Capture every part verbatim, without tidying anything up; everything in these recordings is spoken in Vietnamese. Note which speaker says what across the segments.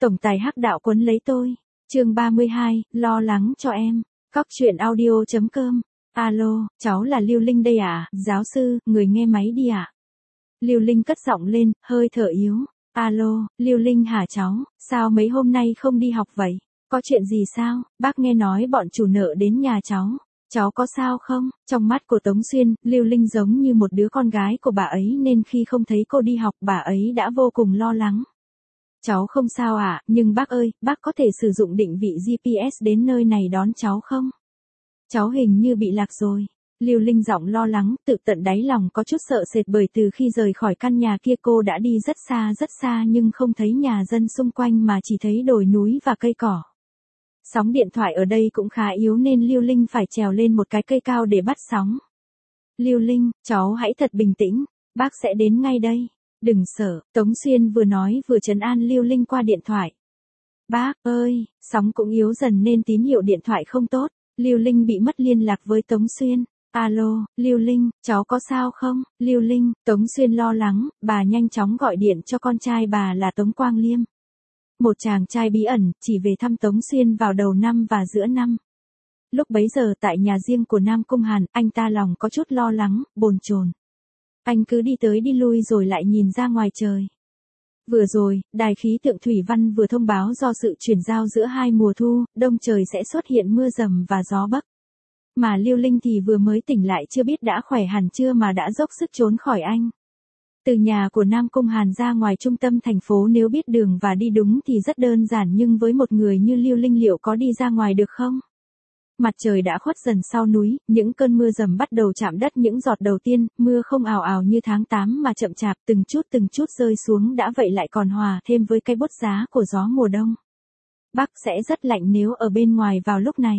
Speaker 1: Tổng tài hắc đạo quấn lấy tôi. Chương ba mươi hai, lo lắng cho em. Cóc truyện audio chấm com. Alo, cháu là Lưu Linh đây à, giáo sư, người nghe máy đi ạ. À? Lưu Linh cất giọng lên, hơi thở yếu. Alo, Lưu Linh hả cháu, sao mấy hôm nay không đi học vậy? Có chuyện gì sao? Bác nghe nói bọn chủ nợ đến nhà cháu. Cháu có sao không? Trong mắt của Tống Xuyên, Lưu Linh giống như một đứa con gái của bà ấy nên khi không thấy cô đi học bà ấy đã vô cùng lo lắng. Cháu không sao ạ, à, nhưng bác ơi, bác có thể sử dụng định vị giê pê ét đến nơi này đón cháu không? Cháu hình như bị lạc rồi. Lưu Linh giọng lo lắng, tự tận đáy lòng có chút sợ sệt bởi từ khi rời khỏi căn nhà kia cô đã đi rất xa rất xa nhưng không thấy nhà dân xung quanh mà chỉ thấy đồi núi và cây cỏ. Sóng điện thoại ở đây cũng khá yếu nên Lưu Linh phải trèo lên một cái cây cao để bắt sóng. Lưu Linh, cháu hãy thật bình tĩnh, bác sẽ đến ngay đây. Đừng sợ, Tống Xuyên vừa nói vừa trấn an Lưu Linh qua điện thoại. Bác ơi, sóng cũng yếu dần nên tín hiệu điện thoại không tốt. Lưu Linh bị mất liên lạc với Tống Xuyên. Alo, Lưu Linh, cháu có sao không? Lưu Linh, Tống Xuyên lo lắng, bà nhanh chóng gọi điện cho con trai bà là Tống Quang Liêm. Một chàng trai bí ẩn, chỉ về thăm Tống Xuyên vào đầu năm và giữa năm. Lúc bấy giờ tại nhà riêng của Nam Cung Hàn, anh ta lòng có chút lo lắng, bồn chồn. Anh cứ đi tới đi lui rồi lại nhìn ra ngoài trời. Vừa rồi, đài khí tượng thủy văn vừa thông báo do sự chuyển giao giữa hai mùa thu, đông trời sẽ xuất hiện mưa rầm và gió bấc. Mà Lưu Linh thì vừa mới tỉnh lại chưa biết đã khỏe hẳn chưa mà đã dốc sức trốn khỏi anh. Từ nhà của Nam Cung Hàn ra ngoài trung tâm thành phố nếu biết đường và đi đúng thì rất đơn giản nhưng với một người như Lưu Linh liệu có đi ra ngoài được không? Mặt trời đã khuất dần sau núi, những cơn mưa rầm bắt đầu chạm đất những giọt đầu tiên, mưa không ào ào như tháng tám mà chậm chạp từng chút từng chút rơi xuống đã vậy lại còn hòa thêm với cái bốt giá của gió mùa đông. Bắc sẽ rất lạnh nếu ở bên ngoài vào lúc này.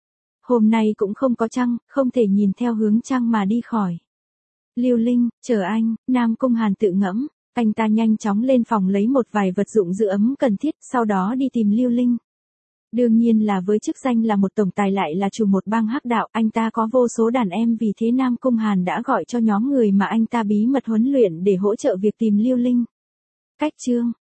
Speaker 1: Hôm nay cũng không có trăng, không thể nhìn theo hướng trăng mà đi khỏi. Lưu Linh, chờ anh, Nam Cung Hàn tự ngẫm, anh ta nhanh chóng lên phòng lấy một vài vật dụng giữ ấm cần thiết, sau đó đi tìm Lưu Linh. Đương nhiên là với chức danh là một tổng tài lại là chủ một bang hắc đạo, anh ta có vô số đàn em vì thế Nam Cung Hàn đã gọi cho nhóm người mà anh ta bí mật huấn luyện để hỗ trợ việc tìm Lưu Linh. Cách chương,